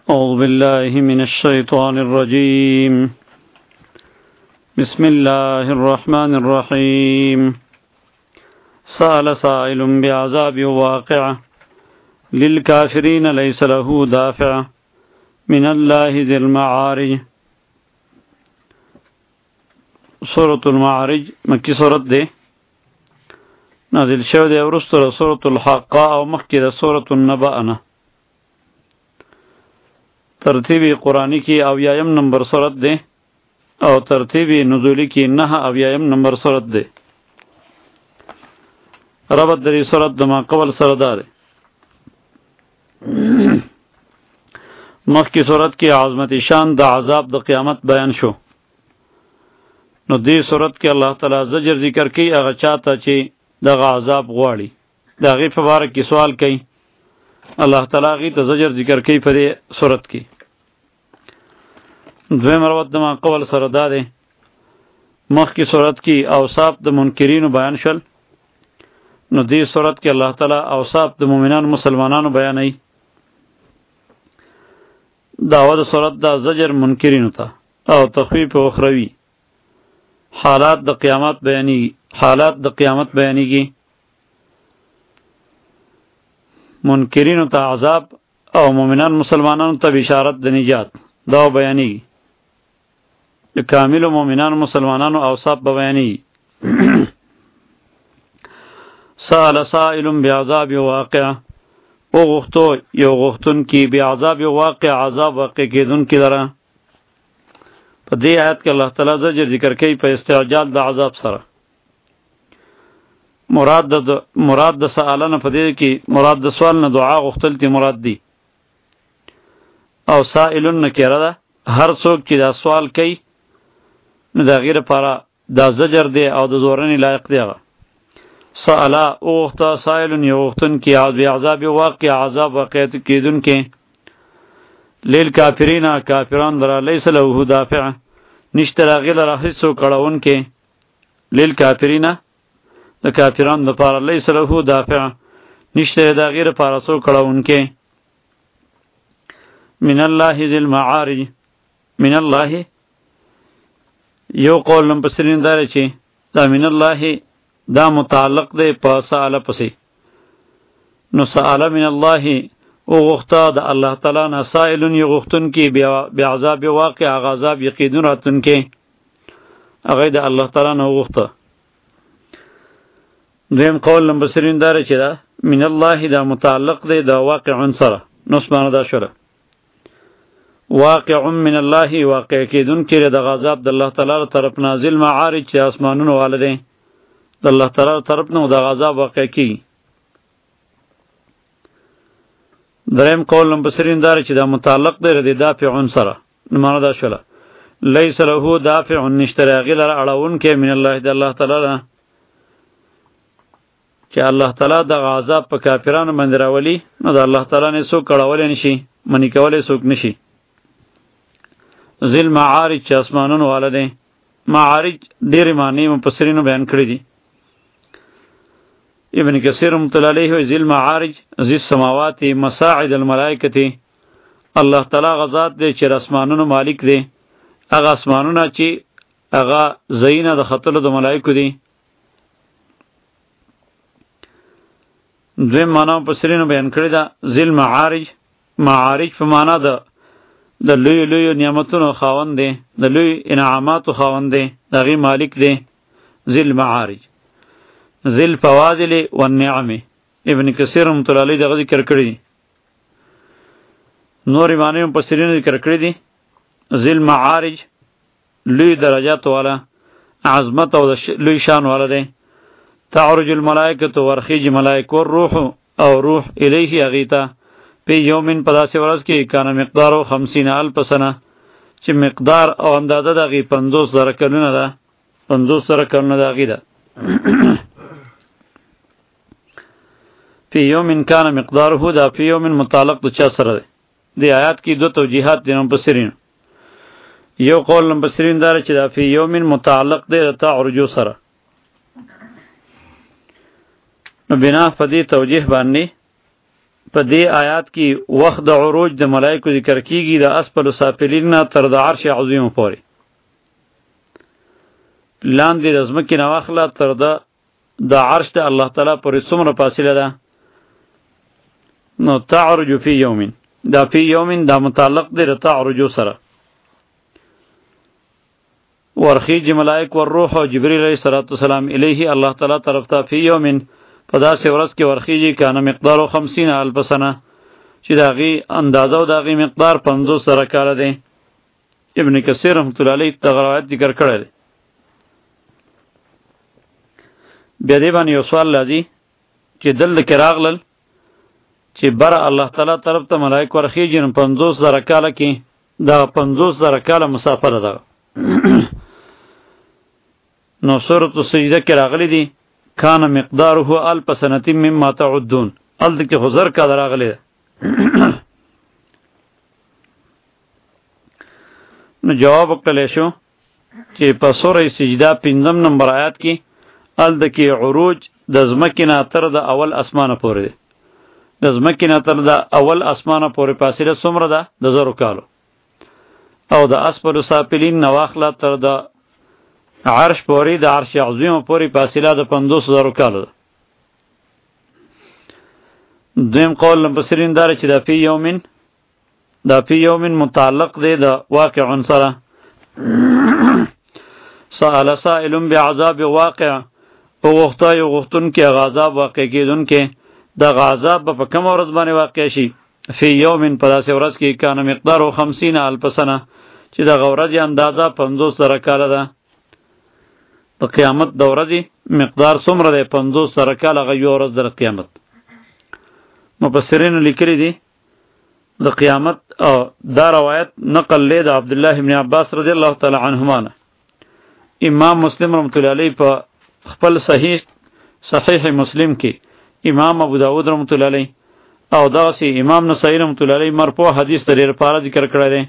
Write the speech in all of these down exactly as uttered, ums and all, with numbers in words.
أعوذ بالله من الشيطان الرجيم. بسم الله الرحمن الرحيم. سأل سائل بعذاب واقع للكافرين ليس له دافع من الله ذي المعارج. سورة المعارج مكي سورة دي نازل شو دي ورسطة سورة الحاقة أو مكي سورة النبأنا. ترتیبی قرآنی کی اویایم نمبر سورت دے اور ترتیبی نزولی کی نہ اویایم نمبر سورت دے. ربط دری سورت دما قبل سردار مخ کی سورت کی عظمت شان دا عذاب دا قیامت بیان شو. نو دی سورت کی اللہ تعالی زجر ذکر کی اغا چاہتا چی دا عذاب غواړي دا غی فبارک کی سوال کی اللہ تعالی غی تا زجر ذکر کی پر سورت کی. دویم روت دما قول سردار مخ کی سورت کی اوصاف د منکرین بیان شل. نو دی سورت کی اللہ تعالی اوصاف د مومنان مسلمانانو بیانای. دعوت سورت دا زجر منکرین تا او تخفیف اخروی حالات د قیامت بیانی حالات د قیامت بیانی کی منکرین تا عذاب او مومنان مسلمانان تا بشارت د نجات دا بیانی کامل مومنان مسلمانان اوصاف بیانی. سأل سائل بعذاب واقع او غختو یو غختن کی بعذاب واقع عذاب واقع کی دن کی درا په دې آیت کې الله تعالی زجر ذکر کوي په استعجال د عذاب سره. مراد د مراد د سوالنه په دې کې مراد د سوال نه دعا غختل تی مراد دی او سائلن نکره ده هر څوک چې دا سوال کوي نو دا غیر پارا دا زجر دی او د زورنی لایق دی. سألا اوختا سائلن یوختن کی عذاب واقع عذاب واقعیت کیدن کے لیل کافرین کافران درا لیس له دافع نشتر غیر رحسو کڑاون کے لیل کافرین دا کافران دا پارا لیس له دافع نشتر دا غیر پارا سو کڑاون کے من اللہ ذی المعارج من اللہ یو قول نمپسرین داره چی دا من الله دا متعلق ده پا سآله پسی. نو سآله من الله او غختا دا اللہ تعالی نا سائلون یو غختن کی بعذاب واقع عذاب یقیدون راتن کے اغی دا اللہ تعالی نا غختا. دویم قول نمپسرین داره چی دا من الله دا متعلق ده دا واقع عنصره نصبان دا شره واقع من الله واقع کیدون کې د غضب د الله تعالی طرف نازل معارج چې اسمانونو والده د الله تعالی طرف نو د غضب واقع کی. دریم قول مبصرین دار چې دا متعلق دی د دافع سره معنا دا شوله لیس له دافع نشتراغی لر اړون کې من الله د الله تعالی چې الله تعالی د غضب په کافرانو باندې راولي نو د الله تعالی نه سو کړهول نشي منی کولای سوک نشي. ذل معارج چې اسمانونو والده معارج ډېر معنی مفسرینو بیان کړی دي. ابن کثیر مطلع علیه ذل معارج ذی السماوات مساعد الملائکه الله تعالی غزاد دی چې اسمانونو مالک دی هغه اسمانونه چې هغه زینه د خطر د ملائکه دي. دویم معنا مفسرینو بیان کړی دا ذل معارج معارج په معنا ده د لوی لوی نعمتونو خاوند دی د لوی انعاماتو خاوند دی دغه مالک دی. ذل معارج ذل فواضل والنعم ابن کثیر مطلع علیه دغه ذکر کړی دی. نور معنی په سرینو ذکر کړی دی. ذل معارج لوی درجات والا عظمت او لوی شان والا دی. تعرج الملائکه ورخیج ملائکه والروح او روح الیه اغیتا پی یومین پداسی ورځ کې کان مقدار خمسین الف سنه چې مقدار او اندازه دغه پنځوس زره کلونه ده پنځوس زره کلونه دغه ده. پی یومین کان مقداره دا پی یومین متعلق د چا سره ده. دی آیات کې دو توجیهات دي مفسرین. یو قول مفسرین دار چې دا پی یومین متعلق ده تعرجو سره نو بنا فدی توجیه باندې په دې آیات کې وخت د عروج د ملائکو ذکر کیږي د اسفل سافلین نه تر د عرش عظیم پورې، لاندې د ځمکې نه واخله تر د د عرش د الله تعالی پورې څومره فاصله ده. نو تعرج فی یومین، دا فی یومین دا متعلق دی د تعرجو سره. ورخیج ملائک والروح او جبریل علیه السلام الیه الله تعالی طرف ته فی یومین په داسې ورځ کې ورخیږي کانه مقدار خمسین الف سنه چې د هغې اندازه او د هغې مقدار پنځوس زره کاله دی. ابن کثیر رحمت الله علیه دغه روایت ذکر کړی دی. بیا دې باندې یو سوال راځي چې دلته کې راغلل چې بره الله تعالی طرف ته ملائک ورخیږي نو پنځوس زره کاله کې دا پنځوس زره کاله مسافره ده. نو سورۃ السجده کې راغلی دی کان مقداره الف سنه مما تعدون، هلته کې خو زر کاله راغلی ده. نو جواب وکړلی شو چې په سورۃ سجده پنځم نمبر آیات کې هلته کې عروج د ځمکې نه تر د اول اسمانه پورې دی. د ځمکې نه تر د اول اسمانه پورې فاصله څومره ده؟ د زرو کالو. او د اسفل سافلین نه واخله تر د عرش پورې د عرش عظیم پورې فاصله د پنځوس زرو کالو ده. دویم قول مفسرین داره چې دا فی یومین دا فی یومین متعلق دی د واقع سره. سأل سائل بعذاب واقع، وغوښته یو غوښتونکی هغه عذاب واقع کېدونکی، دغه عذاب به په کومه ورځ باندې واقع شي؟ فی یومین په داسې ورځ کې کان مقدار خمسین الف سنه چې دغه ورځې اندازه پنځوس زره کاله ده. د قیامت د ورځې مقدار څومره دی؟ پنځوس زره کاله، هغه یوه ورځ ده د قیامت. مفسرینو لیکلي دي د قیامت او دا روایت نقل دی د عبدالله ابن عباس رضی الله تعالی عنهما نه. امام مسلم رحمت الله علیه په خپل صحیح صحیح مسلم کې، امام ابو داود رحمت الله علیه او دغسې امام نسائی رحمت الله علیه مرفوع حدیث ته ډېر پاره ذکر کړی دی.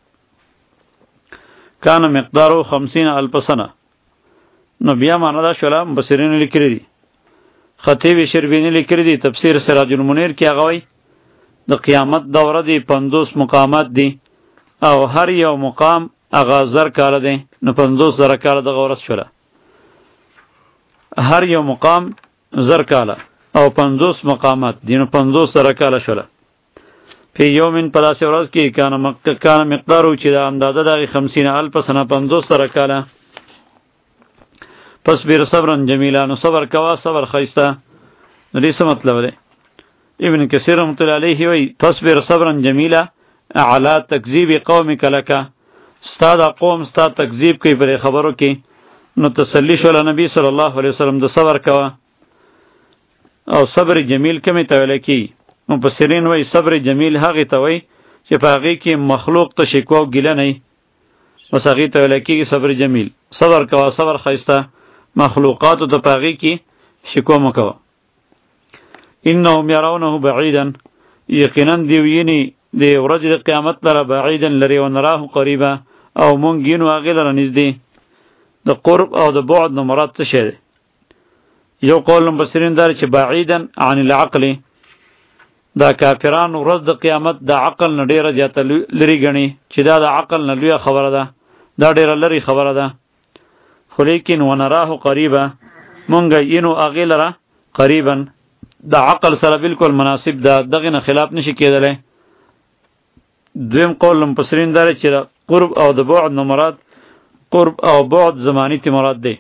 کان مقدارو خمسین الف سنه. نو بیا معنا دا شوله مفسرینو لیکلي دي. خطیب شربینی لیکلي دي تفسیر سراج المنیر کې هغه وایي د قیامت دوره دی پنځوس مقامات دي او هر یو مقام هغه زر کاله دی، نو پنځوس زره کاله دغه ورځ شوله. هر یو مقام زر کاله او پنځوس مقامات دي، نو پنځوس زره کاله شوله. فی یومین په داسې ورځ کې کان مقدارو چې د اندازه د هغې خمسین الف سنه پنځوس زره کاله. پس بیر صبرن جمیله، نو صبر کوه صبر ښایسته. نو دې څه مطلب دی؟ ابن کثیر رحمت الله علیه وایي تصبر صبرا جمیله علی تکذیب قومک لک، ستا دا قوم ستا تکذیب کوي په خبرو کې، نو تسلی شوله نبی صلی الله علیه وسلم د صبر کوه. او صبر جمیل کومې ته ویلی کېږي؟ مفسرین وایي صبر جمیل هغې ته وایي چې په هغې کې مخلوق ته شکوه او ګیله نه وي، بس هغې ته ویلی کېږي صبر جمیل. صبر کوه صبر ښایسته، مخلوقاتو ته په هغې کې شکوه مه کوه. انهم یرونه بعیدا، یقینا دی ویني د ورځې د قیامت لره بعیدا لرې و نراه قریبه، او مونږ ینو هغې لره نږدې. د قرب او د بعد نه مراد څه شی دی؟ یو قول مفسرین داره چې بعیدا عن العقل، دا کافران ورځ د قیامت د عقل نه ډېره زیاته لرې ګڼي چې دا د عقل نه لویه خبره ده، دا ډېره لرې خبره ده. خو لیکن و نراه قریبه، مونږ ینو هغې لره قریبا، د عقل سره بالکل مناسب ده، دغه نه خلاف نشي کېدلی. دویم قول مفسرین داره چې قرب او د بعد نه مراد قرب او بعد زمانی تی مراد دی.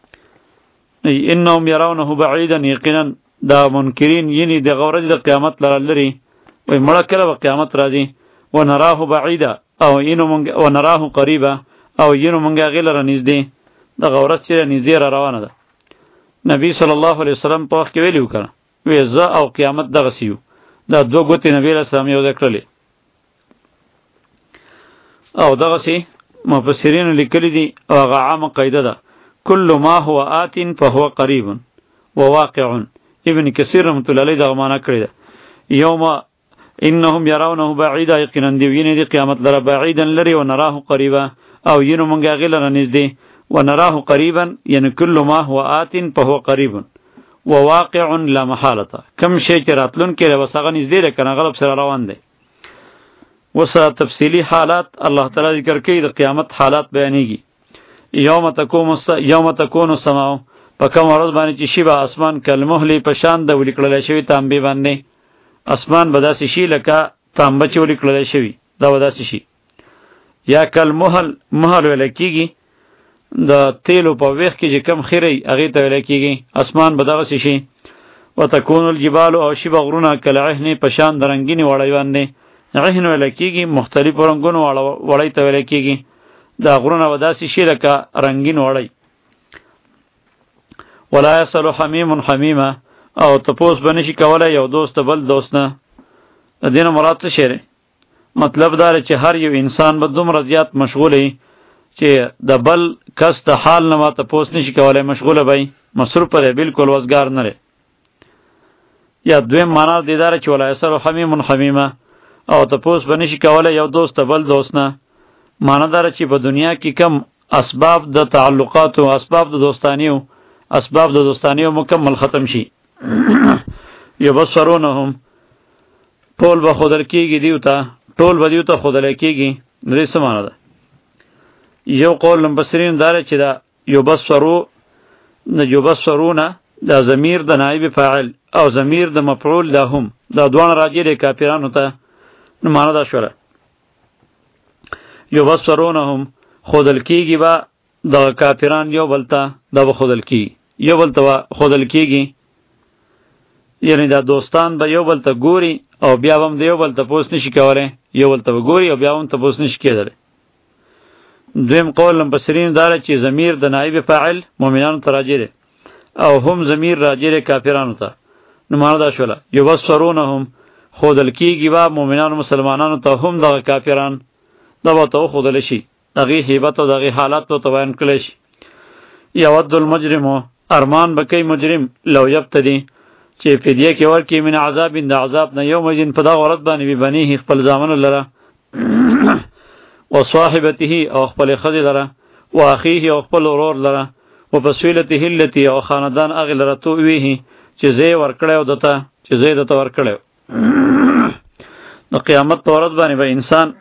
انهم یرونه بعیدا، یقینا دا منکرین یعنی د ورځې د قیامت لره لري، وایي مړه کله به قیامت راځي. و نراه بعیدا او ینو مونږ و نراه قریبه، او ینو مونږ هغې لره نږدې، دغه ورځ چې نږدې را روانه ده. نبی صلی الله علیه وسلم په وخت کې ویلي و که نه، وی زه او قیامت دغسې یو. دا دوه ګوتې نبی علیه السلام یو ځای کړلې. او دغسې مفسرینو لیکلي دي او هغه عامه قاعده ده کل ما هو آت فهو قریب و واقع. ابن کثیر رحمت الله علیه دغه معنا کړې ده. یوم انهم یرونه بعیدا، یقینا دی ویني دی قیامت لره بعیدا لري، و نراه قریبا، او ینو مونږ هغې لره نږدې. و نراه قریبا یعنی کل ما هو آت فهو قریب، وواقع لا محالة کم شی چې راتلون کې بس هغه نږدې ده کنه غلب سره روان دی. وسه تفصیلی حالات الله تعالی ذکر کوي د قیامت حالات بیانېږي. یوم تکون یوم تکون السماء په کوم ورځ باندې چې شی به اسمان کلمهلی په شان د ولیکل شوی تانبې باندې اسمان به داسې شي لکه تانبه چې ولیکل شوی دا به داسې شي. یا کلمهل مهل ویل کېږي د تیلو په ویخ کې چې کم خیری هغې ته ویل کېږي اسمان به دغسې شي. وتکون الجبال او شي به غرونه کالعهن په شان د رنګینې وړۍ باندې عهن ویل کېږي مختلفو رنګونو وړۍ ته ویل کېږي دا غرونه به داسې شي لکه رنګین وړۍ. ولا یسأل حمیم حمیمه او تپوس به نشي کولی یو دوست بل دوست نه. د دې نه مراد څه شی دی؟ مطلب دا دی چې هر یو انسان به دومره زیات مشغول وي چې د بل کس د حال نه ما تپوس نشي کولی مشغوله به مصروف دی بلکل وزګار نه دی. یا دویم معنا دې دا چې ولا یسأل حمیم حمیمه او تپوس به نشي کولی یو دوست بل دوست نه. معنا دا چې په دنیا کې کم اسباب د تعلقاتو اسباب د دوستانیو اسباب د دوستانیو مکمل ختم شي. یبصرونهم ټول به خودل کېږي دیو ته ټول به دیو ته خودل کېږي. دې څه معنا ده؟ یو قول مبصرین دا چې دا یبصرو نه یبصرونه دا ضمیر د نائب فاعل او ضمیر د مفعول ده هم دا دوه راجع دي کافرانو ته. نو معنا دا شوله یبصرونهم خودل کېږي به د کافران یو بلته دا به خودل کېږي یو بلته به خودل کېږي یعنی دا دوستان به یو بلته ګوري او بیا هم د یو بل تپوس نشي کولی یو بل ته به ګوري او بیا هم تپوس نشي کېدلی. دویم قول مفسرین دا چې ضمیر د نائب فاعل مؤمنانو ته راجع دی او هم ضمیر راجع دی کافرانو ته. نو معنا دا شوله یبصرونهم خودل کېږي به مؤمنانو مسلمانانو ته هم دغه کافران دا به ته وښودلی شي دغې هیبت او دغې حالات ته بیان کړی شي. یود المجرمو ارمان به کوي مجرم لو یفتدي چې فدیه کې ورکړي من عذاب د عذاب نه یومئذ په دغه ورځ باندې ببنیه خپل زامنو لره و صاحبته او خپل ښځې لره و اخیه او خپل ورور لره و فصیلته التي او خاندان هغې لره تؤویه چې زه یې ورکړی و دته چې زه یې دته ورکړی و. د قیامت په ورځ باندې به انسان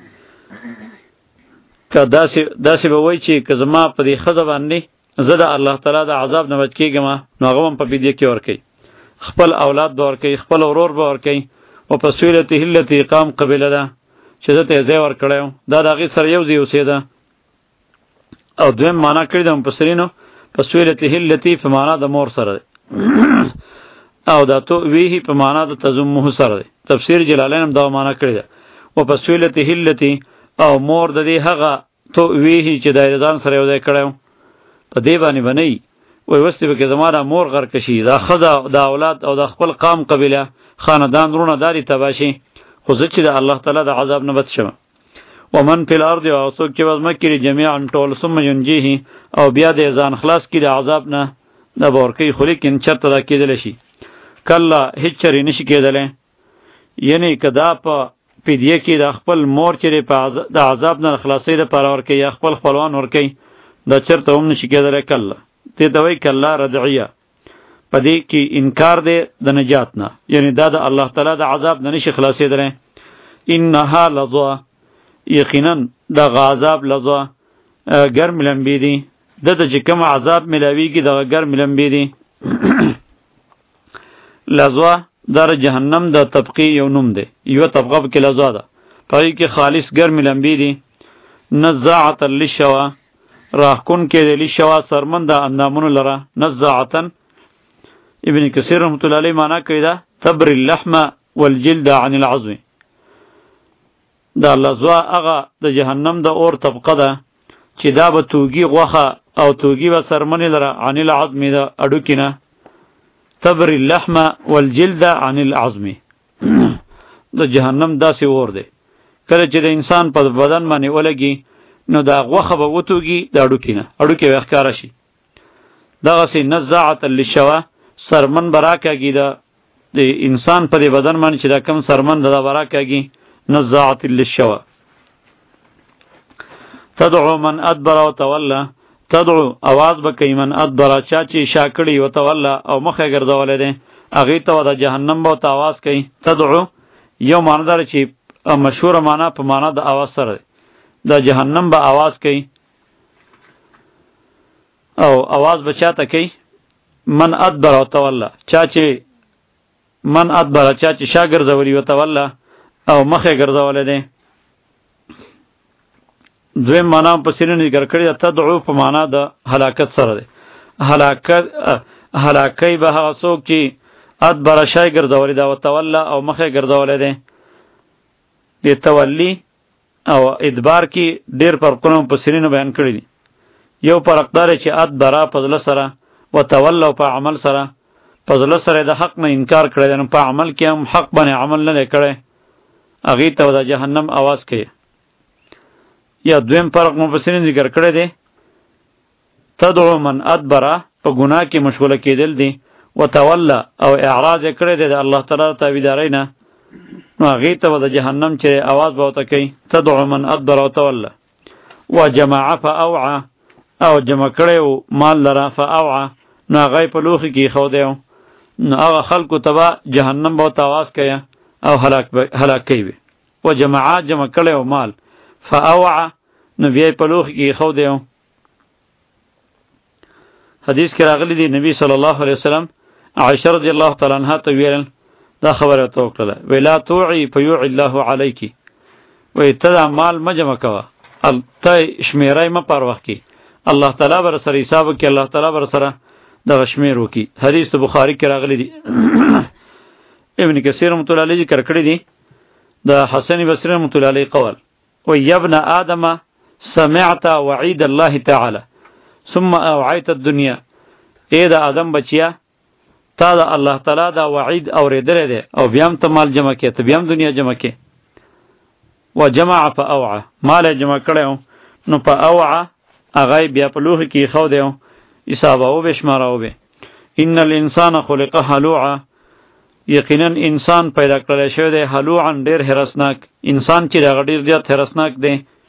که داسې داسې به وایي چې که زما په دې ښځه باندې زه د الله تعالی د عذاب نه بچ کېږم نو هغه هم په فدیه کې ورکوي خپل اولاد به ورکوي خپل ورور به ورکوي و په سویلته التي قام قبیله ده چې زه ته یې ځای ورکړی وم دا د هغې سره یو ځای اوسېده. او دویم معنا کړې ده مفسرینو په سویلته التي په معنا د مور سره دی او دا تؤویه په معنا د تضمه سره دی. تفسیر جلالین هم دا معنا کړې ده و په سویلته التي او مور د دې هغه تؤویه چې د ځان سره یو ځای کړی و په دې باندې به نه وي وایي وستې به کې زما دا مور غرقه شي دا ښځه دا اولاد او د خپل قام قبیله خاندان وروڼه دا دې تباه شي خو زه چې د الله تعالی د عذاب نه بچ شم. ومن فی الارض او څوک چې به ځمکې کړي جمیعا ټول ثم ینجیه او بیا د ځان خلاص کړي د عذاب نه دا به ورکوي خو لیکن چېرته دا کېدلی شي کله هېڅ چرې نشي کېدلی. یعنې که دا په فدیه کې د خپل مور چې دی په د عذاب نه خلاصۍ دپاره ورکوي یا خپل خپلوان ورکوي دا چېرته هم نشي کېدلی. کله دې ته وایي کله رضعیه په دې کې انکار دی د نجات نه یعنی دا د الله تعالی د عذاب نه نشي خلاصېدلی. انها لظا یقینا دغه عذاب لظا ګرم لمبې دي ده ته چې کوم عذاب میلاویږي دغه ګرم لمبې دي. لظا در جهنم د طبقې یو نوم دی یوه طبقه پکې لظا ده په هغې کې خالص ګرم لمبې دي. نزاعة للشوا راهکون کې د لشوا سرمن د اندامونو لره نزاعة ابن کثیر رحمت الله علیه معنا کوي دا تبر اللحم والجلد عن العظم دا لظوا هغه د جهنم د اور طبقه ده چې دا به توږي غوښه او توږي به سرمنې لره عن العظم د اډوکي نه تبر اللحم والجلد عن العظم د جهنم داسې اور دی کله چې د انسان په بدن باندې ولګي نو دا غوښه به وتوږي د اډوکي نه اډوکي به ښکاره شي. دغسې نزاعة للشوا سرمن به راکاږي د انسان په دې بدن باندې چې دا کم سرمن ده دا به راکاږي نزاعة للشوا. تدعو من ادبر و توله تدعو आवाज بکې من ادبر چا چې شاکړي او تولا او مخه ګرځولې دي هغه ته د جهنم به ته आवाज کوي. تدعو یو معنی دار چې مشهور معنا په معنا د आवाज سره د جهنم به आवाज کوي او आवाज بچاته کوي من ادبر او تولا چا چې من ادبر چا چې شاګرځولي او تولا او مخه ګرځولې دي. دویم معنا په سینې ذکر کړی تدعو په معنا د هلاکت سره ده. هلاکت هلاکی به هغه څوک چې ادبر شای ګرځولې ده او تولا او مخه ګرځولې ده. د تولی او ادبار کې ډیر فرقونه په سینې بیان کړی دي. یو فرق دار چې ادبر په ځل سره او تولا په عمل سره په ځل سره د حق نه انکار کړی نو په عمل کې هم حق باندې عمل نه کړي هغه ته د جهنم आवाज کوي. یا دویم فرق مفسرین ذکر کړی دی تدعو من ادبر په ګناه کې مشغوله کېدل دي او تولا او اعراض کړی دی د الله تعالی تابعداري نه نو هغه ته د جهنم چې आवाज به وته کوي. تدعو من ادبر او تولا وجمع فاوعى او جمع کړو مال لرا فاوعى نو هغه په لوخي کې خو دیو نو هغه خلکو تبا جهنم به आवाज کوي او هلاک هلاک کوي. وجمع جمع کړو مال فاوعى نو بیا په لوخ کې خو دیو. حدیث کې راغلی دی نبی صلی الله علیه وسلم عائشہ رضی الله تعالی عنها ته ویل دا خبره تو کړه ویلا توعی فیوعی الله علیکی وی ته مال مجمع کوا ال ته شمیرای م پر وخت کې الله تعالی بر سره حساب کې الله تعالی بر سره د شمیر وکي. حدیث بخاری کې راغلی دی. ابن کثیر رحمۃ اللہ علیہ ذکر کړی دی د حسن بصری رحمۃ اللہ علیہ قول و یا ابن آدم سمعت وعید الله تعالی ثم اوعیت الدنیا اے دا آدم بچیا تا دا الله تعالی دا وعید اوریدل دی او بیام ته مال جمع کې ته بیام دنیا جمع کې و جمع فاوعى مال جمع کړو نو فاوعى اغه بیا په لوح کې خو دیو حساب او بشمارو به. ان الانسان خلق هلوعا یقینا انسان پیدا کړل شوی دی هلوعا ډیر هرسناک انسان چې دا ډیر زیات هرسناک دی.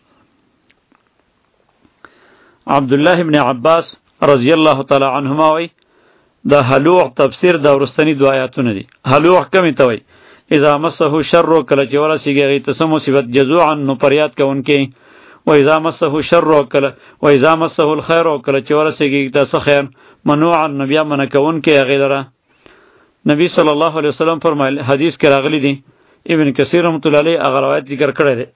عبد الله ابن عباس رضی الله تعالی عنهما وی دا هلوع تفسیر دا ورستنی دو آیاتونه دي. هلوع کمی ته وی اذا مسه شر کله چې ورسیږي غی ته مصیبت جزوعا نو پریاد کوونکې و اذا مسه شر کله و اذا مسه الخير کله چې ورسیږي ته خیر منوعا نبی من کوونکې غیره. نبی صلی الله علیه وسلم فرمایل حدیث کې راغلی دی ابن کثیر رحمۃ اللہ علیہ هغه روایت ذکر کړی دی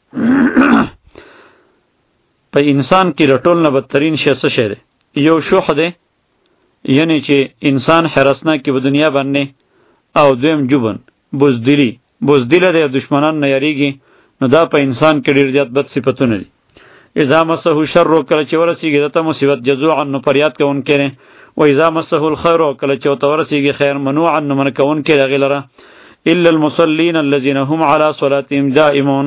په انسان کې رټول نه بدترین شی څه شی دی یو شوح دی یعنی چې انسان حرسناک کې په دنیا باندې او دویم جبن بزدلی بزدل دی دشمنان نه یریږي نو دا په انسان کې ډیر زیات بد صفاتونه دي. اذا مسه شر کله چې ورسیږي دته مصیبت جزوعا نو فریاد کوونکې نه و اذا مسه الخير کله چې ورسیږي خیر منوعا نو من کوونکې غیره الا المصلين الذين هم على صلاتهم دائمون.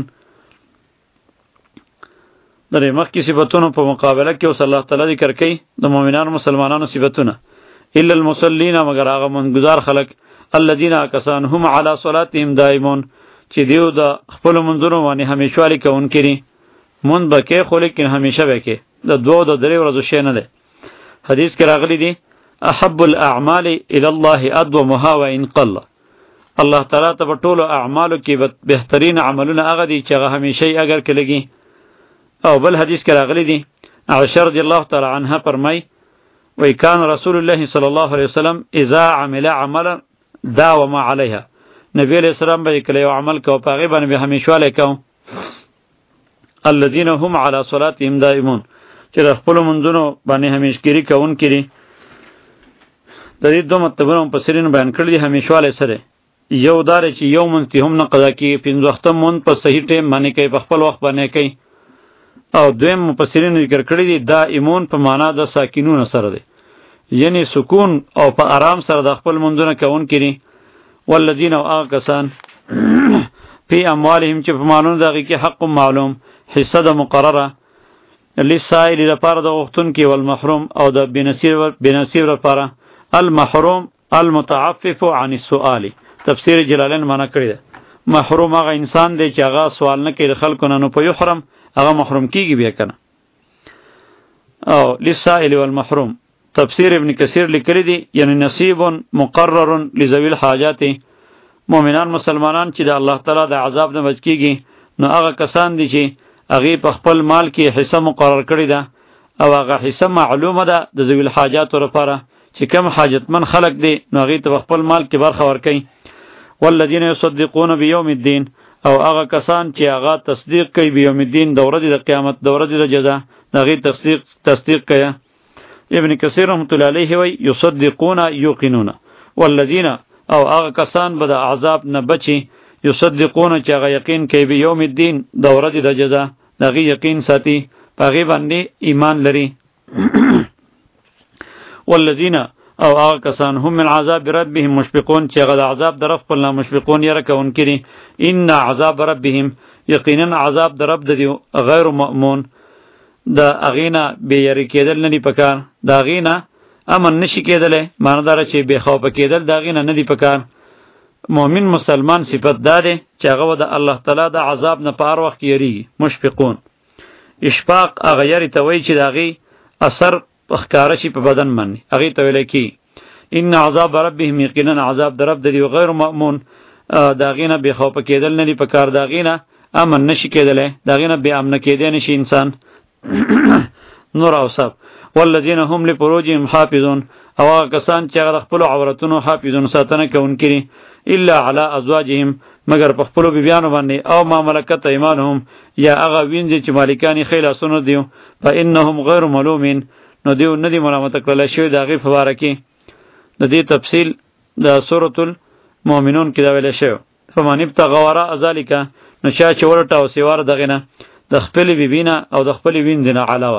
درې مخکې صفاتونو په مقابله کې اوس الله تعالی ذکر کوي د مؤمنانو مسلمانانو صفاتونه. الا المصلين مگر هغه منګزار خلق الذين کسان هم على صلاتهم دائمون چې دیو د خپل منځونو باندې همیشوالي کوونکي مون بکې خو لیکن همیشه بکې د دوه د درې ورځو شی نه ده. حدیث کې راغلی دی احب الاعمال الى الله ادومها وان قل. الله تعالی ته په ټولو اعمالو کې بهترین عملونه هغه دي چې هغه همیشه اگر کېږي. او بل حدیث کې راغلی دی عائشہ رضی الله تعالی عنها فرمای وی کان رسول الله صلی الله علیه وسلم اذا عمل عملا داوم علیها نبی علیہ السلام به کله یو عمل کو په هغه باندې همیشواله کو. الذين هم على صلاتهم دائمون چې د خپل منځونو باندې همیشګری کوون کړي. د دې دوه مطلبونه په سرین بیان کړل همیشواله سره یو دار چې یو منتی هم نه قضا کی پنځه وخت مون په صحیح ټیم باندې کوي په خپل وخت باندې کوي. او دویم مفسرین ذکر کړی دي دائمون په معنا د ساکینون سره دی یعنی سکون او په آرام سره د خپل منځونه کوون کړي. والذین او کسان فی اموالهم چې په مالونو دغه کې حق معلوم حصہ د مقرره للسائل لپاره د غوښتون کې والمحروم او د بنصیر بنصیر لپاره. المحروم المتعفف عن السؤال تفسیر جلالین معنا کړی ده محروم هغه انسان دی چې هغه سوال نه کوي خلکو نه نو په یحرم هغه محروم کیږي بیا کنه. او للسائل والمحروم. تفسیر ابن کثیر لیکلی دی یعنی نصیب مقرر لذوی الحاجات، مؤمنان مسلمانان چې د الله تعالی د عذاب نه بچ کیږي نو هغه کسان دي چې هغه په خپل مال کې حصہ مقرر کړی ده او هغه حصہ معلومه ده د ذوی الحاجات لپاره چې کم حاجتمن خلق دي نو هغه ته خپل مال کې برخه ورکړي. والذین یصدقون بیوم الدین، او هغه کسان چې هغه تصدیق کوي بیوم الدین د ورځې د قیامت د ورځې د جزا هغه تصدیق تصدیق کوي. ابن کثیر رحمۃ اللہ علیہ وی یصدقون یوقنون، والذین او هغه کسان به د عذاب نه بچي یصدقون چې هغه یقین کوي بیوم الدین د ورځې د جزا هغه یقین ساتي هغه باندې ایمان لري. والذین او هغه کسان هم من عذاب ربهم مشفقون چې هغه د عذاب در خپل نه مشفقون یره کوونکي. ان عذاب ربهم، یقینا عذاب در رب د غیر مأمون، د اغینا به یری کېدل نه دی پکار، د اغینا امن نشي کېدل، معنی دار چې به خوف کېدل د اغینا نه دی پکار. مؤمن مسلمان صفت داده چې هغه د الله تعالی د عذاب نه پار وخت یری مشفقون. اشفاق هغه یری ته وی چې داغي اثر اخکار شي په بدن باندې هغه ته ویل کی. ان عذاب ربهم، یقینا عذاب در رب د غیر مأمون، داغینا به خوف کېدل نه دی پکار، داغینا امن نشي کېدل، داغینا به امن کېدل نشي انسان. نور اوصاف. والذین هم لفروجهم حافظون، او هغه کسان چې هغه خپل عورتونو حافظون ساتنه کوونکي الا علی ازواجهم، مگر په خپل بیبیانو باندې او ما ملکت ایمانهم، یا هغه وینځي چې مالکانی خلاصونه دیو فانهم غیر ملومین، نو دیو ندی ملامت کړل شوی د هغې په باره کې. د دې تفصیل د سورة المؤمنون کې دا ویل شوی. فمن ابتغى وراء ذلک، نو چا چې ولټاو سیوار دغې نه د خپلې بیبي نه او د خپلې ویندې نه علاوه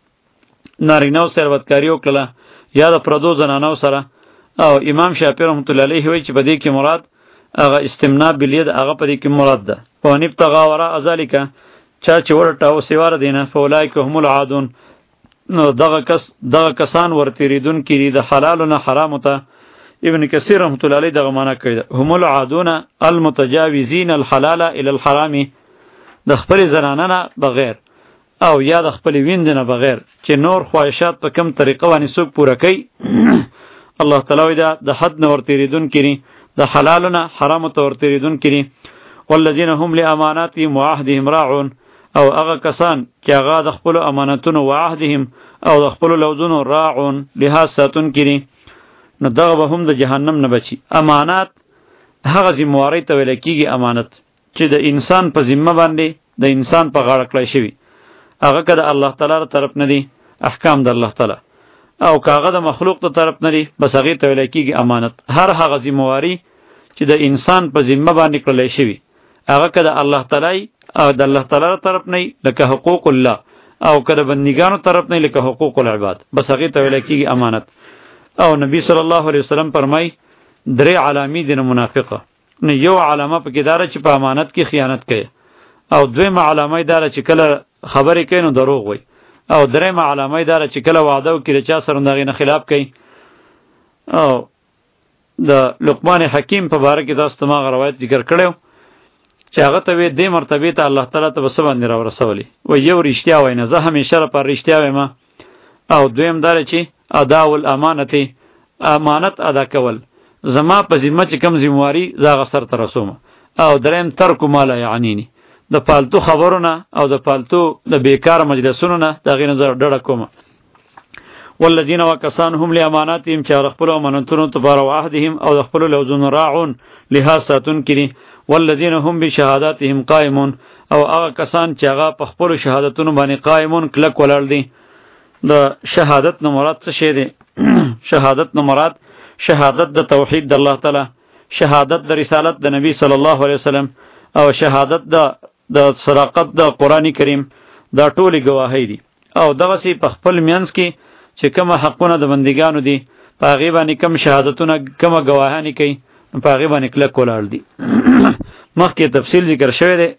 نارینهو سره بدکاري وکړله یا د پردو زنانو سره. او امام شافعي رحمت الله علیه وایي چې په دې کې مراد هغه استمناء بالید، هغه په دې کې مراد ده. فمن ابتغى وراء ذلک، چا چې ولټاو سیوار دی نه فاولئک هم العادون، نو دغه کس دغه کسان ورتیریدون کړي د حلال نه حرام ته. ابن کثیر رحمت الله علیه دغه معنا کوي، هم العادون المتجاوزین الحلال الى الحرام، د خپل زنانه نه بغیر او یا د خپل ویند نه بغیر چې نور خواهشات په کم طریقه باندې څوک پوره کوي الله تعالی دا د حد نه ورتیریدون کړي، د حلال نه حرام ته ورتیریدون کړي. والذین هم لاماناتهم وعهدهم راعون، او هغه کسان چې هغه د خپل امانتونو او عهدهم او د خپل لوزونو راعون لحاظ ساتون کړي، نو دغه به هم د جهنم نه بچي. امانات هغه ذمہواری ته ویل کېږي، امانت چې د انسان په ذمه باندې د انسان په غاړه کړی شوی، هغه که د الله تعالی تر طرف نه دی احکام د الله تعالی، او کاغه د مخلوق ته طرف نه دی بس هغه ته ویل کېږي امانت. هر هغه ذمہواری چې د انسان په ذمه باندې کړی شوی، هغه که د الله تعالی او د الله تعالی طرف نه لکه حقوق الله، او که د بندګانو طرف نه لکه حقوق العباد، بس هغه ته ویل کېږي امانت. او نبی صلی الله علیه وسلم فرمای درې علامې د منافقه، نه یو علامه پکې دار چې په امانت کې خیانت کوي، او دویمه علامه دار چې کله خبرې کوي نو دروغ وایي، او دریمه علامه دار چې کله وعده وکړي چا سره دغه نه خلاف کوي. او د لقمان حکیم په باره کې تاسو ته ما روایت ذکر کړو چې هغه ته وی دې مرتبه ته الله تعالی ته بس باندې را ورسولي و یو رښتیا وای نه، زه همیشه پر رښتیا وایم. او دویم دار چې ادا الامانت، امانت ادا کول زما په ذمه چې کم ذمہواری زاغه سر ته رسوم. او دریم ترک مال یعنی د پالتو خبرونه او د پالتو د بیکار مجلسونو نه دغه نظر ډډه کوم. والذین وکسان هم لاماناتهم، چې خپل امانتونو ته بار او عهدهم او د خپل لوزون راعون لحاظ ساتون کړي. والذین هم بشهاداتهم قائمون، او هغه کسان چې هغه په خپل شهادتونو باندې قائمون کلک ولاړ دي. د شهادت نو مراد څه شی دی؟ شهادت نو مراد شهادت د توحید د الله تعالی، شهادت د رسالت د نبی صلی الله علیه وسلم، او شهادت د د صداقت د قرآن کریم، دا ټولې گواهی دي. او دغه سی په خپل مینس کې چې کوم حقونه د بندګانو دي په هغې باندې کوم شهادتونه کوم گواهانی کوي په هغې باندې کلک ولاړ دي. مخکې تفصیل ذکر شوی دی،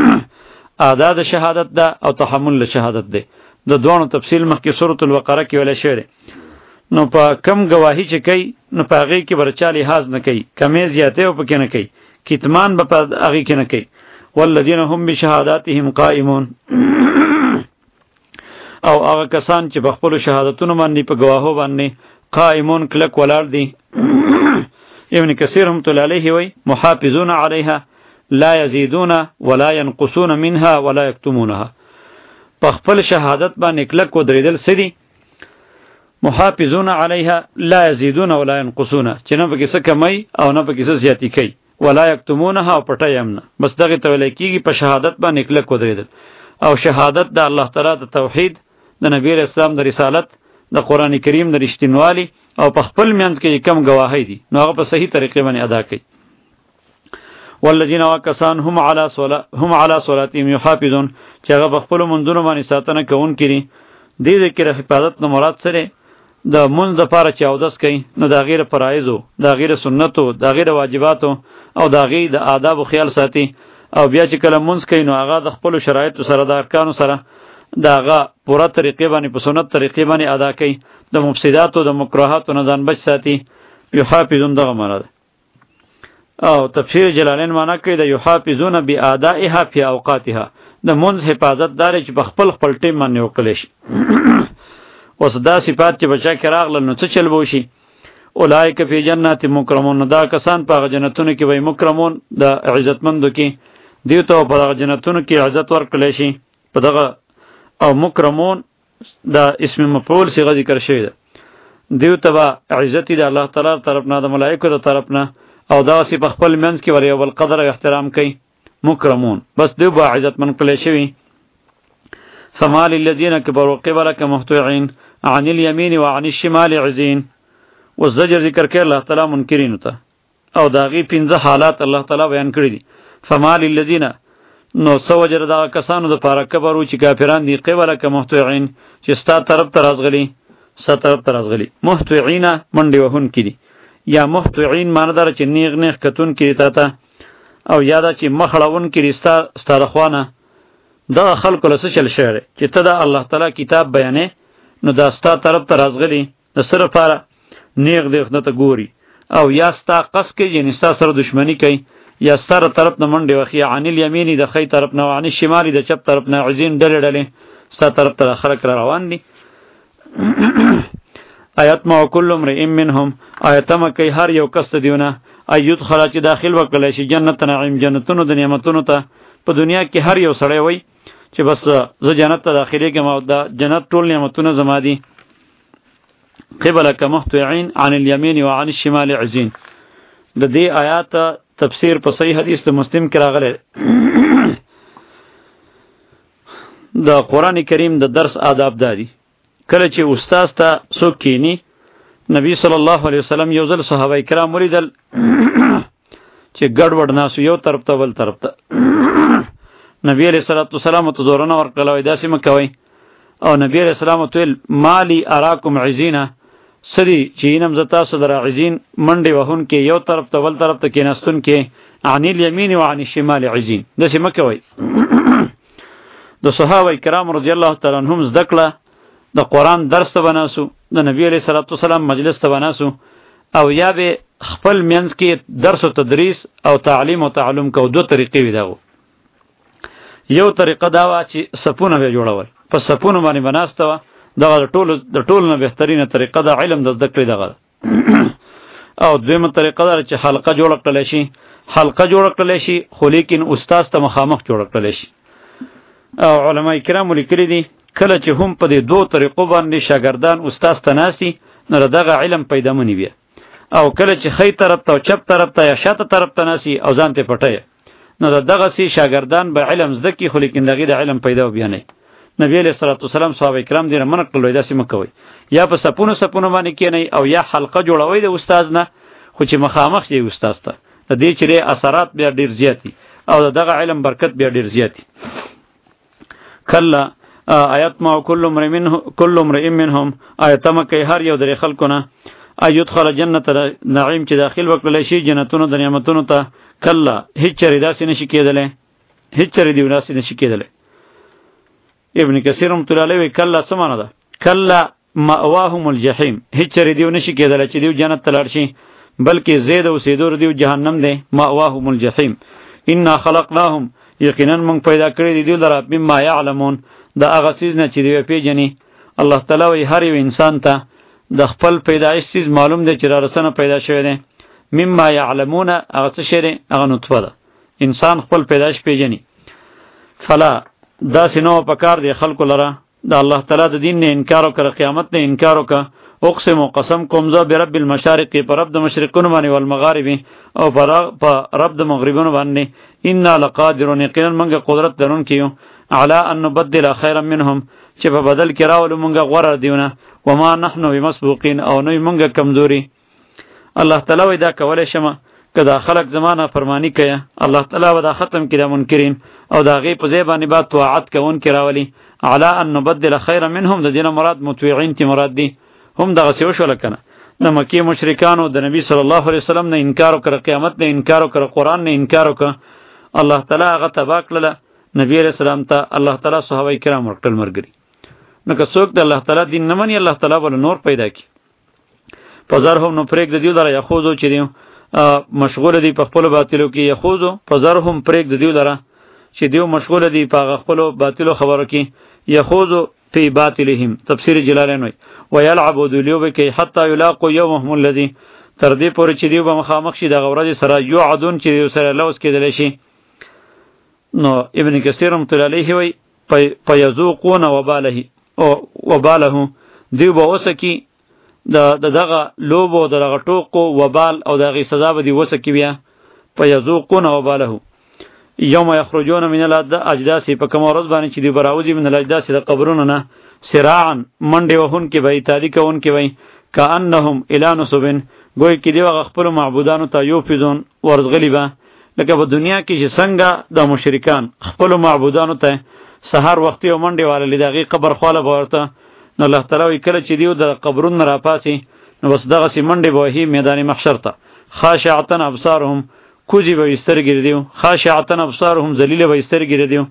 ادا د شهادت ده او تحمل له شهادت ده، د دوانو تفصیل مخکې سورۃ البقره کې ویل شوی دی. نو په کم گواهی چې کوي نو په هغې کې برچا لحاظ نه کوي، کمې زیاتې او پکې نه کوي، کتمان به په هغې کې نه کوي. والذین هم بشهاداتهم قائمون، او هغه کسان چې په خپل شهادتونو باندې په گواهو باندې قائمون کلک ولاړ دي. ابن کثیر رحمۃ اللہ علیہ وی محافظون علیها لا یزیدون ولا ينقصون منها ولا یکتمونها. په خپل شهادت باندې کلک ودرېدل سدي محافظون علیها لا یزیدون ولا ينقصون، چې نه پکې څه کمی او نه پکې څه زیاتی کوي، ولا یکتمونها او پټه یم نه، بس دغه ته ویل کېږي په شهادت باندې کلک ودرېدل. او شهادت د الله تعالی د توحید، د نبی اسلام د رسالت، د قران کریم د رښتینوالي او په خپل منځ کې کم گواهی دي، نو هغه په صحیح طریقې باندې ادا کوي. والذین وکسان هم علی صلا هم علی صلاتهم یحافظون، چې هغه په خپل منځونو باندې ساتنه کوونکي دي. دې ذکر حفاظت نو مراد سره د منځ د پاره چې اودس کوي، نو د غیر فرایضو، د غیر سنتو، د غیر واجباتو او د غیر د آداب خیال ساتي. او بیا چې کله منځ کوي نو هغه د خپل شرایطو سره د ارکانو سره داغه پوره طریقې باندې په سنت طریقې باندې ادا کوي، د مفسداتو د مکروهاتو نه ځان بچ ساتي. یحافظون دغه معنا ده. او تفسیر جلالین معنا کوي د یحافظون بادائها فی اوقاتها، د منځ حفاظت دار چې په خپل خپل ټیم باندې وکړي شي. اوس دا صفات چې بچا کې راغله نو څه چل بو شي؟ اولئک فی جنات مکرمون، دا کسان په جنتونو کې وای مکرمون، د عزتمندو کې دیو ته په جنتونو کې عزت ورکړي شي. په دغه او مکرمون دا اسم مفعول صيغه ذکر شوی ده، دیو ته عزت دی الله تعالی طرف نه، د ملائکه د طرف نه، او دا سی په خپل منځ کې وریا ول قدر او احترام کوي. مکرمون بس دیو با عزت من کړي شوی. فما للذین كبروا قبلك مهطعين عن اليمين وعن الشمال عزين. والزجر ذکر کړي الله تعالی منکرین ته، او داغي پنځه حالات الله تعالی بیان کړی دي. فما للذین، نو سو وجر دا کسانو د پاره کبرو چې کافران دي، قبلك مهطعين چې ستا طرف ته راځغلي، ستا طرف ته راځغلي. مهطعين منډي وهون کړي، یا مهطعين معنی دار چې نیغ نیغ کتون کړي تا ته، او یادا چې مخړون کړي ستا ستاره خوانه. دا خلق له څه چل شعر چې ته دا الله تعالی کتاب بیانې، نو دا ستا طرف ته راځغلي د سره لپاره نیغ دیغ نه ته ګوري، او یا ستا قص کې یعنی ستا سره دشمنی کوي، یا ستاره طرف نه منډه وخی. عن الیمینی د خی طرف نه، عن الشمالی د چپ طرف نه، عزین ډلې ډلې ستا طرف ته خلق را روان دي. آیت ما کل امرئ منهم، آیت ما کوي هر یو کس دیونه ایت خلا چې داخل وکړي شي جنت نعیم، جنتونو د نعمتونو ته. په دنیا کې هر یو سړی وای چې بس زه جنت ته داخلي کېم او د جنت ټول نعمتونه زما دي. قبلك مهطعين عن اليمين وعن الشمال عزين. د دې آیات تفسیر په صحیح حدیث ته مسلم کې راغلی. د قران کریم د درس آداب دادي، کله چې استاد ته څوک کینی، نبی صلی الله علیه وسلم یو ځل صحابه کرام ولیدل چې ګډوډ ناسو یو طرف ته بل طرف ته. نبی علیہ الصلوۃ والسلام ته زورونه ورکړل وای داسې مکوي، او نبی علیہ السلام ته مالی اراکم عزینا، سری چې انم زتا صدر عزین منډي وهون کې یو طرف ته بل طرف ته کېناستون کې، عن الیمین وعن الشمال عزین، داسې مکوي. د صحابه کرام رضی الله تعالی عنهم ذکر د قران درس ته بناسو، د نبی علیہ الصلوۃ والسلام مجلس ته بناسو، او یا به خپل منځ کې درس او تدریس او تعلیم او تعلم کو. دوه طریقې وي داغو. یو طریقه دا وا چې سپونه به جوړول، په سپونه باندې بناسته و، دغه ټول د ټول نه بهترینه طریقه د علم د ذکر دغه. او دویمه طریقه دا چې حلقه جوړ کړل شي، حلقه جوړ کړل شي خو لیکن استاد ته مخامخ جوړ کړل شي. او علما کرام لیکلي دي کله چې هم په دې دوه طریقو باندې شاګردان استاد ته ناسي، نو دغه علم پیدا مونږ بیا. او کله چې خی طرف ته او چپ طرف ته یا شاته طرف ته ناسي او ځان ته پټي، نو دغه سي شاګردان به علم زده کی خو لیکن دغه د علم پیدا بیا نه. نبی علیہ الصلوۃ والسلام صحابه کرام دې منع کړل داسې مکوي، یا په سپونو سپونو باندې کېنی او یا حلقه جوړوي د استاد نه، خو چې مخامخ دی استاد ته، د دې چې اثرات بیا ډیر زیاتی او دغه علم برکت بیا ډیر زیاتی. کله آیت ما کل امر منه کل امر منهم، آیت ما کوي هر یو در خلقونه ایت خل جنت نعیم چې داخل وکړل شي جنتونو د نعمتونو ته. کله هیڅ چری داسې نشي کېدلی، هیڅ چری دی داسې نشي کېدلی. ابن کثیر رحمۃ اللہ علیہ کله څه معنا ده؟ کله مأواهم الجحیم، هیڅ چری دی نشي کېدلی چې دی جنت ته لاړ شي، بلکې زید او سیدور دی جهنم دی. مأواهم الجحیم. انا خلقناهم، یقینا موږ پیدا کړی دی لرا بما یعلمون، د هغه څیز نه چې دی پیژني. الله تعالی وی هر یو انسان ته د خپل پیدایش چیز معلوم دی چې را رسنه پیدا شوی دی. مما یعلمون هغه څه شی دی؟ هغه نطفه ده. انسان خپل پیدایش پیژني. فلا داسې نو پکار دی خلکو لره د الله تعالی د دین نه انکار وکړه، قیامت نه انکار وکړه. اقسم قسم کوم زه برب المشارق، په رب د مشرقونو باندې والمغارب، او په رب د مغربونو باندې. انا لقادرون، یقینا موږ قدرت لرونکي یو، علی ان نبدل خیرا منهم، چې په بدل کې راولو موږ غوره دیونه. وما نحن بمسبوقین، او نه موږ کمزوري. الله تعالی وی دا کولای شمه که دا خلق زمانه فرمانی کوي، الله تعالی ودا ختم کړي منکرین، او دا غي په ځای باندې با طاعت کوون کې راولي. علی ان نبدل خیرا منهم، د دینه مراد مطیعین تی مراد دي. هم دغه څه وشول کنه. د مکی مشرکانو د نبی صلی الله علیه وسلم نه انکار وکړ، قیامت نه انکار وکړ، قران نه انکار وکړ. الله تعالی هغه تبا کړل نبی علیہ السلام ته. الله تعالی صحابه کرام ورکړل مرګري. نو که څوک د الله تعالی دین نه مني، الله تعالی ول نور پیدا کی. پزرهم نو پرېګ د دیو لره یخوزو چې دیو مشغول دی په خپل باطلو کې. یخوزو پزرهم پرېګ د دیو لره چې دیو مشغول دی په خپل باطلو خبرو کې. یخوزو فی باطلهم، تفسیر جلالین وی ویلعبوا دلیو بکی حتی یلاقوا یومهم الذی، تر دې پورې چې دیو به مخامخ شي دغه ورځ سره، یوعدون چې دیو سره لوس کېدلی شي. نو ابن کثیر رحمة الله علیه وی فیذوقون وباله او وباله، دیو به وسکی د دغه لوبو دغه ټوکو وبال او دغه سزا به دی وسکی بیا. فیذوقون وباله یوم یخرجون من الاجداث، په کوم ورځ باندې چې دی براوځي من الاجداث د قبرونو نه، سراعا منډه وهون کې وای، تادی کوون کې وای، کانهم الی نصب، گوی کې دی وغ خپل معبودانو ته یو فیزون ورزغلی به. لکه په دنیا کې چې څنګه د مشرکان خپل معبودانو ته سحر وختي او منډه والي دغه قبر خاله ورته، نو الله تعالی کله چې دیو د قبرونو را پاسي، نو بس دغه سي منډه وهي میدان محشر ته. خاشعتن ابصارهم، کوزی به استرګری دیو، خاشعتن ابصارهم، ذلیل به استرګری دیو.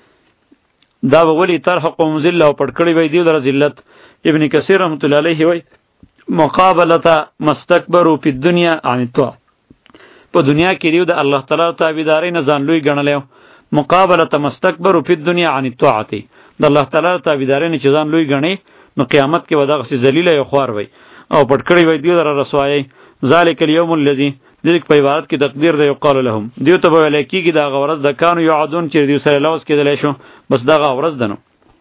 دا به ولی ترحقهم ذل او پړکړی وی دیو در ذلت. ابن کثیر رحمۃ اللہ علیہ وی مقابله مستكبروا فی الدنیا عن الطاعه، په دنیا کې دیو د الله تعالی تابعداري نه ځان لوی ګڼلیو. مقابله مستكبروا فی الدنیا عن الطاعه، د الله تعالی تابعداري نه چې ځان لوی ګڼي، نو قیامت کې ودغه سي ذلیل او خوار وی او پټکړی وی دیو در رسوایی. ذالک الیوم الذی، دغه په عبارت کې تقدیر دی یقال لهم، دیو ته ویل کېږي دا غورز د کانو یعدون چې دیو سره لوس کېدلی شو، بس دا غورز دنو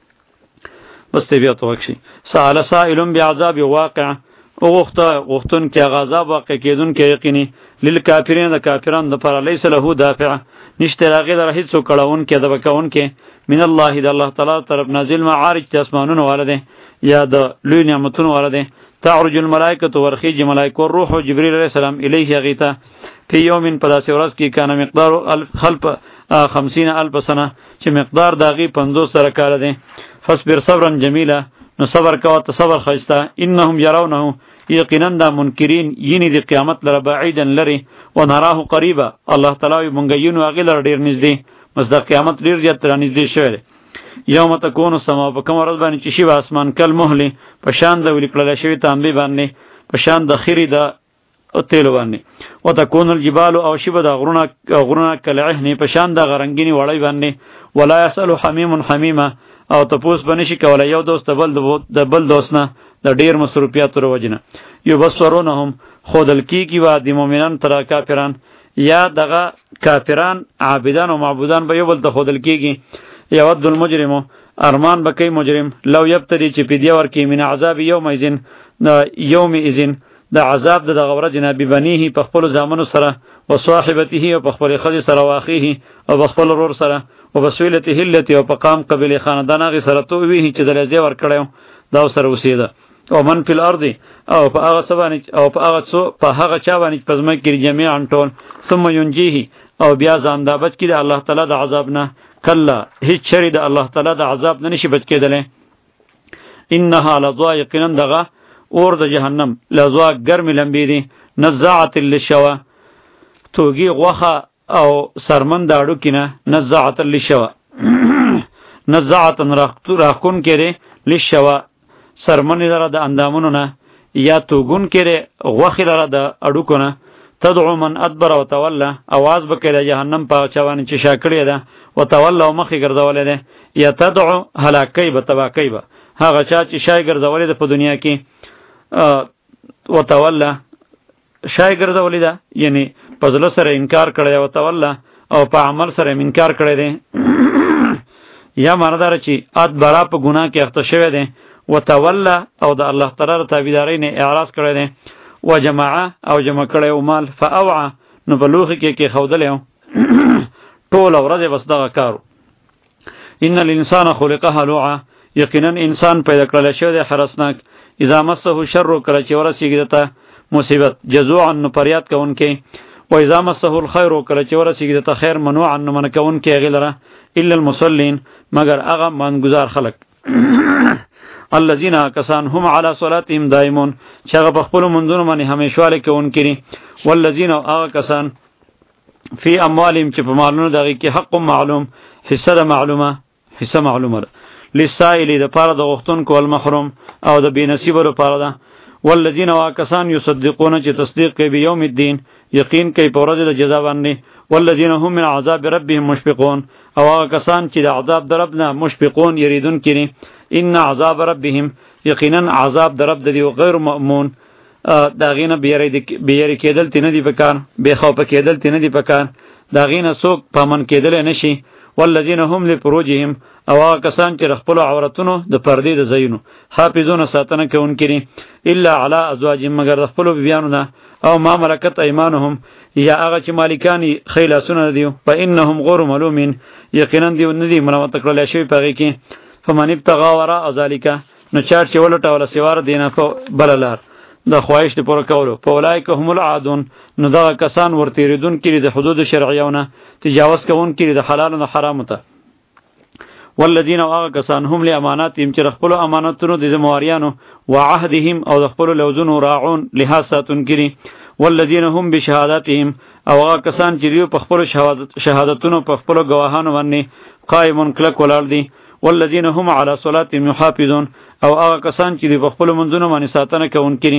بس ته بیا توښی. سال سائل بعذاب واقع، او غخته غختون کې غذاب واقع کېدون کې یقیني. للکافرین، د کافرانو د پر لیس له دافع، نشته راغی در هیڅ کړهون کې د بکون کې. من الله، د الله تعالی طرف نازل معارج د اسمانونو والده، یا د لوی نعمتونو والده. تعرج الملائکه ورخیج ملائکه روح جبرئیل علیہ السلام الیه غیتا فی یوم پداس ورځ کې کان مقدار الف خلف خمسین الف سنه، چې مقدار داغي پنځوس سره کال دی. فصبر صبرا جمیلا، نو صبر کوه ته صبر خیسته. انهم يرونه، یقینا دا منکرین یینی د قیامت لره بعیدا لري، و نراه قریبا، الله تعالی مونږ یینو هغه لر ډیر نږدې، بس د قیامت ډیر زیات را نږدې شوی. یوم تکون السما، په کوم ورځ باندې چې شی اسمان کل مهله، په شان د ولیکل شوی تانبې باندې، په شان د خیری د او تیلو باندې. وتكون الجبال، او شی به د غرونه غرونه کلعهن، په شان د غرنګینی وړي باندې. ولا يسأل حمیم حمیما، او تپوس بنشي کولای یو دوست بل د بل دوست نه د ډیر مصروفیات ورو وجنه. یو بصرونهم، خودل کی کی وا د مؤمنان تر کافران، یا دغه کافران عابدان او معبودان به یو بل ته خودل کیږي. یود المجرم، ارمان بکی مجرم، لو یبتدی چې پیډیا ورکی من عذاب یوم اذن، یوم اذن د عذاب د غورج نه ببنیه، په خپل زامنو سره، او صاحبته، او په خپل خځې سره، واخیه، او په خپل ورور سره، او بسویلته التي، او په قام قبیله خاندان هغه سره تو وی چې د لزی ور کړو دا سره وسیده. او من فی الارض، او په هغه سبانه، او په هغه څو په هغه چا باندې پزما کې جميعا ټول. ثم ينجيه، او بیا ځان دا بچ کړي الله تعالی د عذاب نه. کلا، هیڅ شری د الله تعالی د عذاب نه نشي بچ کېدلی. انها لظا، یقینا دغه اور د جهنم لظا ګرم لمبی دي. نزاعت للشوا، توګي غوخه او سرمن داړو کینه. نزاعت للشوا، نزاعت راخون کړي للشوا، سرمن لره د اندامونو نه، یا توګون کړي غوخه لره د اډو کنه. تدعو من ادبر او تولى आवाज بکړه جهنم په چوانه چې شاکړی ده او تولى او مخې ګرځولې ده یا تدعو هلاکی به تباکی به هغه چا چې شای ګرځولې ده په دنیا کې او تولى شای ګرځولې ده یعنی په ځل سره انکار کړی او تولى او په عمل سره انکار کړی ده یا مردار چې ادبر په ګناه کې اخته شوی ده او تولى او د الله تعالی تابعداري نه اعراض کړی ده و جماعه او جمع کړی او مال فاوعى نو بلوغ کې کې خودل یو ټول ورځ بس دغه کارو ان الانسان خلق هلوعا یقینا انسان پیدا کړل شوی دی حرسناک اذا مسه شر کله چې ورسیږي دته مصیبت جزوعا نو پریاد کوونکې و اذا مسه الخير کله چې ورسیږي دته خیر منوعا نو من کوونکې غلره الا المصلين مگر هغه منګزار خلق الذين كسان هم على صلاتهم دائمون چې هغه په خپل منځونو باندې همیشواله کوونکې والذین هغه کسان فی اموالهم چې په مالونو دغه کې حق معلوم حصه معلومه حصه معلومه للسائل د پاره د غختونکو والمحروم او د بینصیب لپاره ده والذین واکسان یصدقون چې تصدیق کوي بیوم الدین یقین کوي په ورځ د جزا باندې والذین هم من عذاب ربهم مشفقون او هغه کسان چې د عذاب د رب نه مشفقون یریدون کړي ان عذاب ربهم یقینا عذاب د رب د دی غیر مأمون دا غینه بیری کېدل تینه دی پکار بے خوف کېدل تینه دی پکار دا غینه څوک پامن کېدل نشي والذین هم لفروجهم او هغه کسان چې خپل عورتونو د پردې د زینو حافظون ساتنه کوونکي الا علی ازواجهم مگر خپل بیانو نه او ما ملکت ایمانهم یا هغه چې مالکانی خیلاسونه دیو فانهم غیر ملومین یقینا دیو ندی منوت کړل شي پغې کې فمن ابتغى وراء ذلك نو چار چې ولټه ولا سیوار دینه په بللار د خواهش د پوره کولو په اولایک هم العادون نو دا کسان ورتیریدون کړي د حدود شرعیونه تجاوز کوون کړي د حلال او حرام ته والذین واغ کسان هم له اماناتهم چې خپل امانتونو د زمواریانو وعهدهم او د خپل لوزونو راعون لحاظاتون کړي والذین هم بشهادتهم او هغه کسان چې په خپل شهادتونو په خپل گواهانو باندې قائمون کلک ولر دي والذین هم علی صلاتهم یحافظون او هغه کسان چې په خپل منځونو باندې ساتنه کوونکي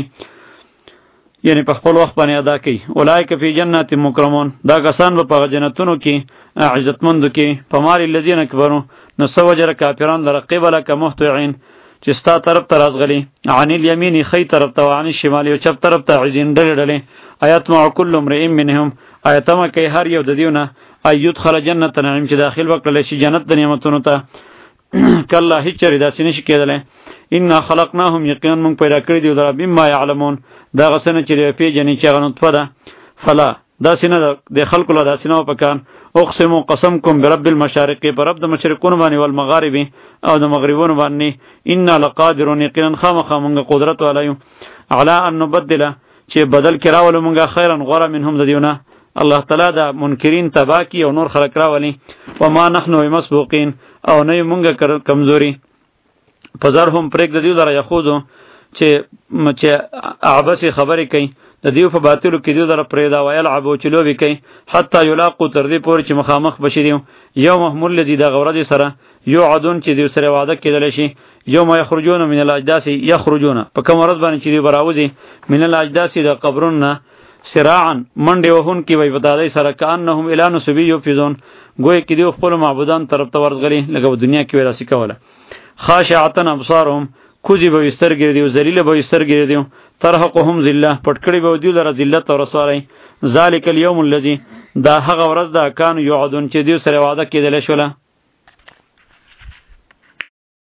یعنی په خپل وخت باندې ادا کوي اولایک فی جنات مکرمون دا کسان په جنتونو کې عزتمندو کې فمال الذین کفروا نو سوجر کافرون لرقبل کمحتعين چې ستا طرف ته رازغلی عن الیمین خی طرف ته عن الشمال او چپ طرف ته عزین ډلې ډلې آیات مع کل امرئ منهم آیتما کې هر یو د دیونه ایت خل جنت نعیم چې داخل وکړل شي جنت د نعمتونو ته کله هیڅ چری داسې نشي کېدلی ان خلقناهم یقینا من پیدا کړی دی در بما یعلمون دا غسنه چې پیجنې چې غنطفه ده فلا دا سینه د خلکو له داسینه پکان اقسم قسم کوم برب المشارق پر رب د مشرقون باندې او المغارب او د مغربون باندې ان لقادرون یقینا خامخ موږ قدرت ولایو علی ان نبدل چې بدل کراول موږ خیرا غره منهم د دیونه الله تعالی دا منکرین تباکی او نور خلق راولي وما نحنو مسبوقین او نه موږ کمزوري پزرهم پرېګ د دیو دره یخوذو چې چې عباسی خبرې کوي د دیو په باطلو کې دیو دره پرېدا ویل عبو چلو وی کوي حتی یلاقو تر دې پورې چې مخامخ بشي دیو یوم محمول الذی د غورد سره یو عدون چې دیو سره وعده کېدل شي یوم یخرجون من الاجداث یخرجون په کوم ورځ باندې چې دیو براوځي من الاجداث د قبروننا سراعا منډه وهون کې وي ودادای سره کانهم الی نسبی یفزون گوی کې دیو خپل معبودان طرف ته ورغلي لکه دنیا کې وراسي کوله خاشعتن ابصارهم کوزی به سترګې دیو ذلیل به سترګې دیو ترحقهم ذله پټکړی به دیو لره ذلت او رسوالای ذالک اليوم الذی دا هغه ورځ دا کان یعدون چې دیو سره وعده کېدل شوله